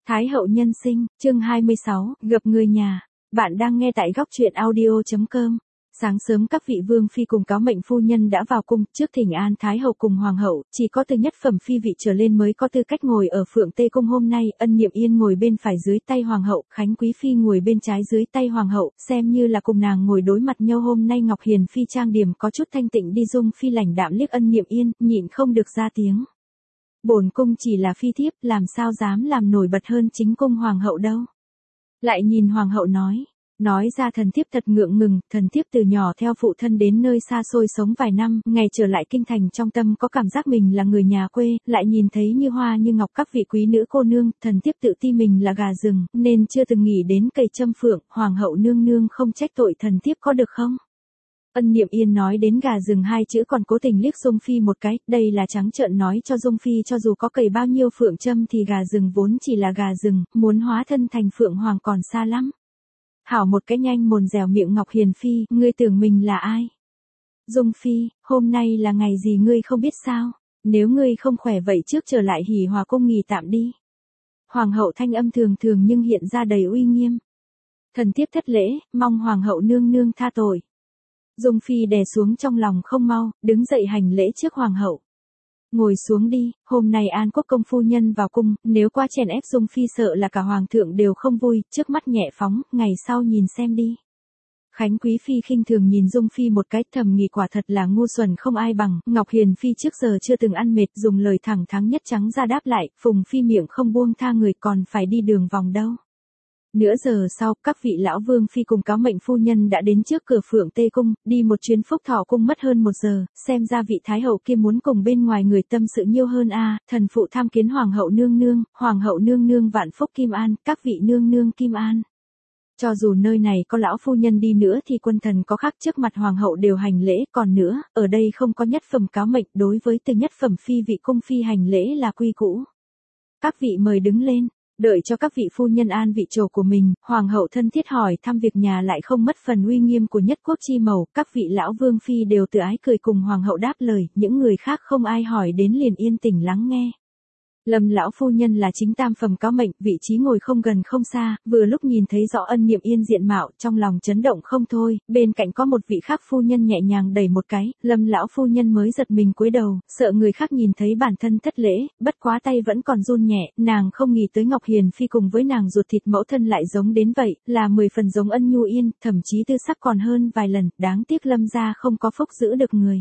Thái hậu nhân sinh, chương 26, gặp người nhà. Bạn đang nghe tại góc truyện audio.com. Sáng sớm các vị vương phi cùng cáo mệnh phu nhân đã vào cung, trước thỉnh an Thái hậu cùng hoàng hậu, chỉ có từ nhất phẩm phi vị trở lên mới có tư cách ngồi ở Phượng Tê cung hôm nay, Ân Niệm Yên ngồi bên phải dưới tay hoàng hậu, Khánh Quý phi ngồi bên trái dưới tay hoàng hậu, xem như là cùng nàng ngồi đối mặt nhau hôm nay. Ngọc Hiền phi trang điểm có chút thanh tịnh đi, Dung phi lãnh đạm liếc Ân Niệm Yên, nhịn không được ra tiếng. Bổn cung chỉ là phi thiếp, làm sao dám làm nổi bật hơn chính cung hoàng hậu đâu. Lại nhìn hoàng hậu nói ra thần thiếp thật ngượng ngùng, thần thiếp từ nhỏ theo phụ thân đến nơi xa xôi sống vài năm, ngày trở lại kinh thành trong tâm có cảm giác mình là người nhà quê, lại nhìn thấy như hoa như ngọc các vị quý nữ cô nương, thần thiếp tự ti mình là gà rừng, nên chưa từng nghĩ đến cây châm phượng, hoàng hậu nương nương không trách tội thần thiếp có được không? Ân Niệm Yên nói đến gà rừng hai chữ còn cố tình liếc Dung Phi một cái, đây là trắng trợn nói cho Dung Phi cho dù có cầy bao nhiêu phượng châm thì gà rừng vốn chỉ là gà rừng, muốn hóa thân thành phượng hoàng còn xa lắm. Hảo một cái nhanh mồm dẻo miệng Ngọc Hiền Phi, ngươi tưởng mình là ai? Dung Phi, hôm nay là ngày gì ngươi không biết sao? Nếu ngươi không khỏe vậy trước trở lại Hỉ Hòa cung nghỉ tạm đi. Hoàng hậu thanh âm thường thường nhưng hiện ra đầy uy nghiêm. Thần thiếp thất lễ, mong hoàng hậu nương nương tha tội. Dung Phi đè xuống trong lòng không mau, đứng dậy hành lễ trước hoàng hậu. Ngồi xuống đi, hôm nay An Quốc công phu nhân vào cung, nếu qua chèn ép Dung Phi sợ là cả hoàng thượng đều không vui, trước mắt nhẹ phóng, ngày sau nhìn xem đi. Khánh Quý phi khinh thường nhìn Dung Phi một cái, thầm nghĩ quả thật là ngu xuẩn không ai bằng. Ngọc Hiền Phi trước giờ chưa từng ăn mệt, dùng lời thẳng thắn nhất trắng ra đáp lại, Phùng Phi miệng không buông tha người còn phải đi đường vòng đâu. Nửa giờ sau, các vị lão vương phi cùng cáo mệnh phu nhân đã đến trước cửa Phượng Tê cung, đi một chuyến Phúc Thọ cung mất hơn 1 giờ, xem ra vị thái hậu kia muốn cùng bên ngoài người tâm sự nhiều hơn a. Thần phụ tham kiến hoàng hậu nương nương vạn phúc kim an, các vị nương nương kim an. Cho dù nơi này có lão phu nhân đi nữa thì quân thần có khác trước mặt hoàng hậu đều hành lễ, còn nữa, ở đây không có nhất phẩm cáo mệnh, đối với từ nhất phẩm phi vị cung phi hành lễ là quy cũ. Các vị mời đứng lên. Đợi cho các vị phu nhân an vị chỗ của mình, hoàng hậu thân thiết hỏi thăm việc nhà lại không mất phần uy nghiêm của nhất quốc chi mầu, các vị lão vương phi đều tự ái cười cùng hoàng hậu đáp lời, những người khác không ai hỏi đến liền yên tĩnh lắng nghe. Lâm lão phu nhân là chính tam phẩm cáo mệnh, vị trí ngồi không gần không xa, vừa lúc nhìn thấy rõ Ân Niệm Yên diện mạo, trong lòng chấn động không thôi, bên cạnh có một vị khác phu nhân nhẹ nhàng đẩy một cái, Lâm lão phu nhân mới giật mình cúi đầu, sợ người khác nhìn thấy bản thân thất lễ, bất quá tay vẫn còn run nhẹ, nàng không nghĩ tới Ngọc Hiền Phi cùng với nàng ruột thịt mẫu thân lại giống đến vậy, là 10 phần giống Ân Nhu Yên, thậm chí tư sắc còn hơn vài lần, đáng tiếc Lâm gia không có phúc giữ được người.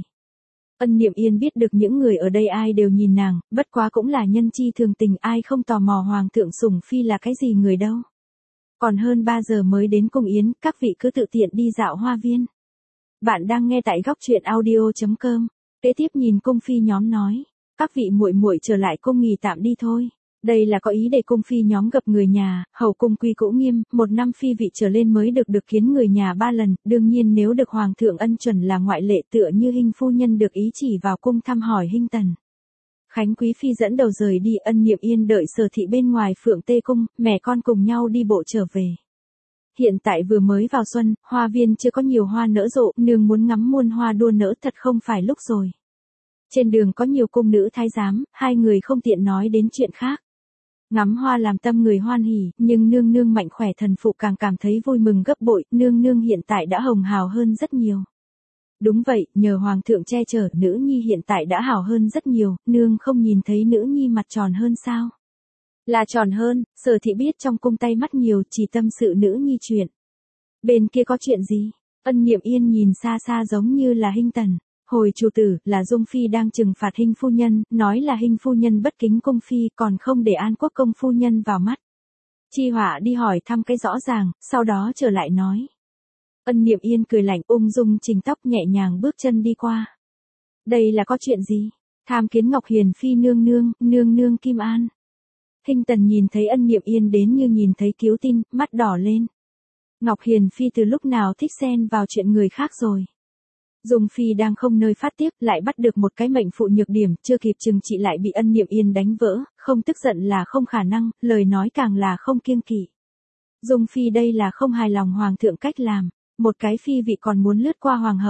Ân Niệm Yên biết được những người ở đây ai đều nhìn nàng, bất quá cũng là nhân chi thường tình, ai không tò mò hoàng thượng sủng phi là cái gì người đâu. Còn hơn 3 giờ mới đến cung yến, các vị cứ tự tiện đi dạo hoa viên. Bạn đang nghe tại góc truyện audio.com. Kế tiếp nhìn cung phi nhóm nói, các vị muội muội trở lại cung nghỉ tạm đi thôi. Đây là có ý để cung phi nhóm gặp người nhà, hầu cung quy cũ nghiêm, 1 năm phi vị trở lên mới được kiến người nhà 3 lần, đương nhiên nếu được hoàng thượng ân chuẩn là ngoại lệ, tựa như Hinh phu nhân được ý chỉ vào cung thăm hỏi Hinh tần. Khánh Quý phi dẫn đầu rời đi, Ân Niệm Yên đợi Sở thị bên ngoài Phượng Tê cung, mẹ con cùng nhau đi bộ trở về. Hiện tại vừa mới vào xuân, hoa viên chưa có nhiều hoa nở rộ, nương muốn ngắm muôn hoa đua nở thật không phải lúc rồi. Trên đường có nhiều cung nữ thái giám, hai người không tiện nói đến chuyện khác. Ngắm hoa làm tâm người hoan hỉ, nhưng nương nương mạnh khỏe thần phụ càng cảm thấy vui mừng gấp bội, nương nương hiện tại đã hồng hào hơn rất nhiều. Đúng vậy, nhờ hoàng thượng che chở, nữ nhi hiện tại đã hào hơn rất nhiều, nương không nhìn thấy nữ nhi mặt tròn hơn sao? Là tròn hơn, Sở thị biết trong cung tay mắt nhiều, chỉ tâm sự nữ nhi chuyện. Bên kia có chuyện gì? Ân Niệm Yên nhìn xa xa giống như là Hinh tần. Hồi chủ tử, là Dung Phi đang trừng phạt Hinh phu nhân, nói là Hinh phu nhân bất kính cung phi, còn không để An Quốc công phu nhân vào mắt. Chi Họa đi hỏi thăm cái rõ ràng, sau đó trở lại nói. Ân Niệm Yên cười lạnh, ung dung chỉnh tóc nhẹ nhàng bước chân đi qua. Đây là có chuyện gì? Tham kiến Ngọc Hiền Phi nương nương kim an. Hinh tần nhìn thấy Ân Niệm Yên đến như nhìn thấy cứu tinh, mắt đỏ lên. Ngọc Hiền Phi từ lúc nào thích xen vào chuyện người khác rồi. Dung Phi đang không nơi phát tiết, lại bắt được một cái mệnh phụ nhược điểm, chưa kịp trừng trị lại bị Ân Niệm Yên đánh vỡ, không tức giận là không khả năng, lời nói càng là không kiêng kỵ. Dung Phi đây là không hài lòng hoàng thượng cách làm, một cái phi vị còn muốn lướt qua hoàng hậu.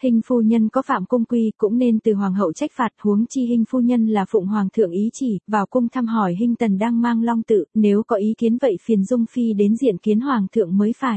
Hình phu nhân có phạm cung quy cũng nên từ hoàng hậu trách phạt, huống chi hình phu nhân là phụng hoàng thượng ý chỉ, vào cung thăm hỏi hình tần đang mang long tự, nếu có ý kiến vậy phiền dung phi đến diện kiến hoàng thượng mới phải.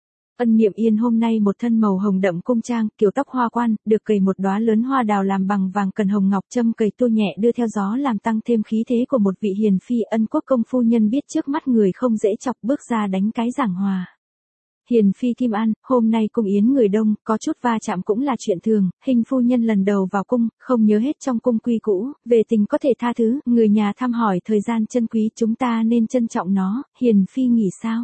Ân Niệm Yên hôm nay một thân màu hồng đậm cung trang, kiểu tóc hoa quan, được cầy một đóa lớn hoa đào làm bằng vàng cần hồng ngọc, châm cầy tua nhẹ đưa theo gió làm tăng thêm khí thế của một vị hiền phi. Ân Quốc công phu nhân biết trước mắt người không dễ chọc, bước ra đánh cái giảng hòa. Hiền phi Kim An, hôm nay cung yến người đông, có chút va chạm cũng là chuyện thường, hình phu nhân lần đầu vào cung, không nhớ hết trong cung quy cũ, về tình có thể tha thứ, người nhà thăm hỏi thời gian chân quý chúng ta nên trân trọng nó, hiền phi nghĩ sao?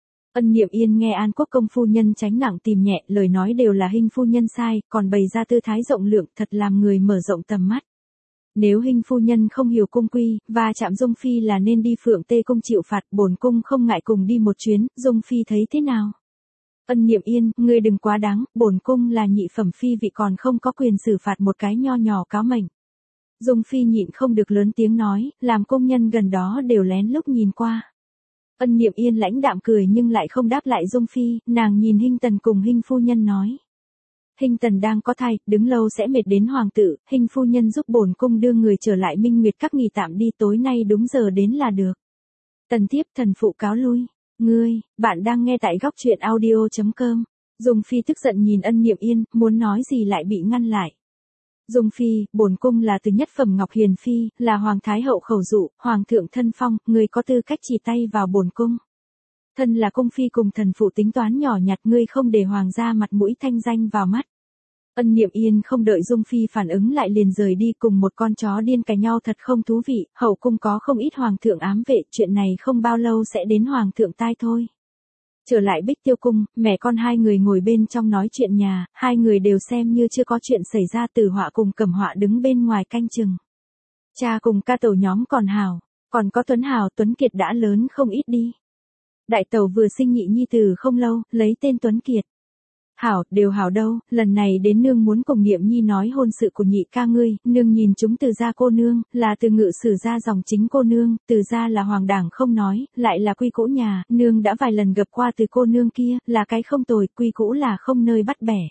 Ân Niệm Yên nghe An Quốc công phu nhân tránh nặng tìm nhẹ, lời nói đều là hình phu nhân sai, còn bày ra tư thái rộng lượng, thật làm người mở rộng tầm mắt. Nếu hình phu nhân không hiểu cung quy, và chạm dung phi là nên đi Phượng Tê cung chịu phạt, bổn cung không ngại cùng đi một chuyến, dung phi thấy thế nào? Ân Niệm Yên, ngươi đừng quá đáng, bổn cung là nhị phẩm phi vị còn không có quyền xử phạt một cái nho nhỏ cáo mệnh. Dung phi nhịn không được lớn tiếng nói, làm công nhân gần đó đều lén lút nhìn qua. Ân Niệm Yên lãnh đạm cười nhưng lại không đáp lại Dung phi, nàng nhìn Hình Tần cùng Hình phu nhân nói. Hình Tần đang có thai, đứng lâu sẽ mệt đến hoàng tử, Hình phu nhân giúp bổn cung đưa người trở lại Minh Nguyệt các nghỉ tạm đi, tối nay đúng giờ đến là được. Tần thiếp thần phụ cáo lui. Ngươi, bạn đang nghe tại góc truyện audio.com. Dung phi tức giận nhìn Ân Niệm Yên, muốn nói gì lại bị ngăn lại. Dung phi, bổn cung là từ nhất phẩm Ngọc Hiền phi, là hoàng thái hậu khẩu dụ, hoàng thượng thân phong, ngươi có tư cách chỉ tay vào bổn cung. Thân là cung phi cùng thần phụ tính toán nhỏ nhặt, ngươi không để hoàng gia mặt mũi thanh danh vào mắt. Ân Niệm Yên không đợi Dung phi phản ứng lại liền rời đi, cùng một con chó điên cày nhau thật không thú vị, hậu cung có không ít hoàng thượng ám vệ, chuyện này không bao lâu sẽ đến hoàng thượng tai thôi. Trở lại Bích Tiêu cung, mẹ con hai người ngồi bên trong nói chuyện nhà, hai người đều xem như chưa có chuyện xảy ra. Từ Họa cùng Cẩm Họa đứng bên ngoài canh chừng. Cha cùng ca tẩu nhóm còn hào, còn có Tuấn Hào Tuấn Kiệt đã lớn không ít đi. Đại tẩu vừa sinh nhị nhi từ không lâu, lấy tên Tuấn Kiệt. Hảo, đều hảo đâu, lần này đến nương muốn cùng Niệm Nhi nói hôn sự của nhị ca ngươi, nương nhìn chúng Từ gia cô nương, là Từ Ngự Sử gia dòng chính cô nương, Từ gia là hoàng đảng không nói, lại là quy cũ nhà, nương đã vài lần gặp qua Từ cô nương kia, là cái không tồi, quy cũ là không nơi bắt bẻ.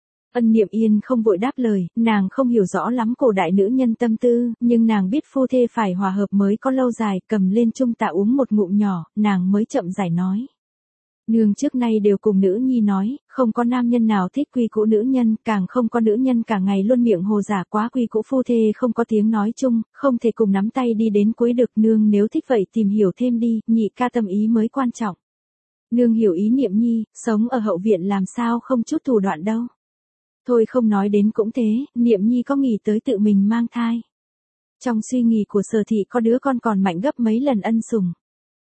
Ân Niệm Yên không vội đáp lời, nàng không hiểu rõ lắm cổ đại nữ nhân tâm tư, nhưng nàng biết phu thê phải hòa hợp mới có lâu dài, cầm lên chung tạ uống một ngụm nhỏ, nàng mới chậm rãi nói. Nương trước nay đều cùng nữ nhi nói, không có nam nhân nào thích quy cũ nữ nhân, càng không có nữ nhân cả ngày luôn miệng hồ giả quá quy cũ phu thê không có tiếng nói chung, không thể cùng nắm tay đi đến cuối được. Nương nếu thích vậy tìm hiểu thêm đi, nhị ca tâm ý mới quan trọng. Nương hiểu ý Niệm Nhi, sống ở hậu viện làm sao không chút thủ đoạn đâu. Thôi không nói đến cũng thế, Niệm Nhi có nghĩ tới tự mình mang thai. Trong suy nghĩ của Sở thị có đứa con còn mạnh gấp mấy lần ân sủng.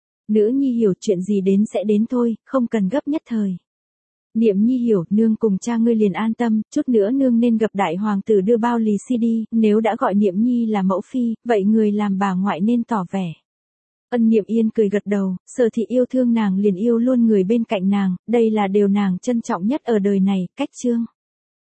Nữ nhi hiểu chuyện gì đến sẽ đến thôi, không cần gấp nhất thời. Niệm Nhi hiểu, nương cùng cha ngươi liền an tâm, chút nữa nương nên gặp đại hoàng tử đưa bao lì xi đi, nếu đã gọi Niệm Nhi là mẫu phi, vậy người làm bà ngoại nên tỏ vẻ. Ân Niệm Yên cười gật đầu, Sở thị yêu thương nàng liền yêu luôn người bên cạnh nàng, đây là điều nàng trân trọng nhất ở đời này. Cách chương